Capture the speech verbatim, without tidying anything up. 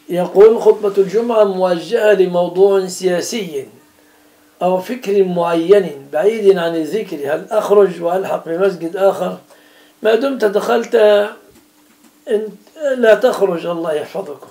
يقول خطبة الجمعة موجهة لموضوع سياسي أو فكر معين بعيد عن الذكر، هل أخرج وألحق بمسجد آخر؟ ما دمت دخلت لا تخرج، الله يحفظكم.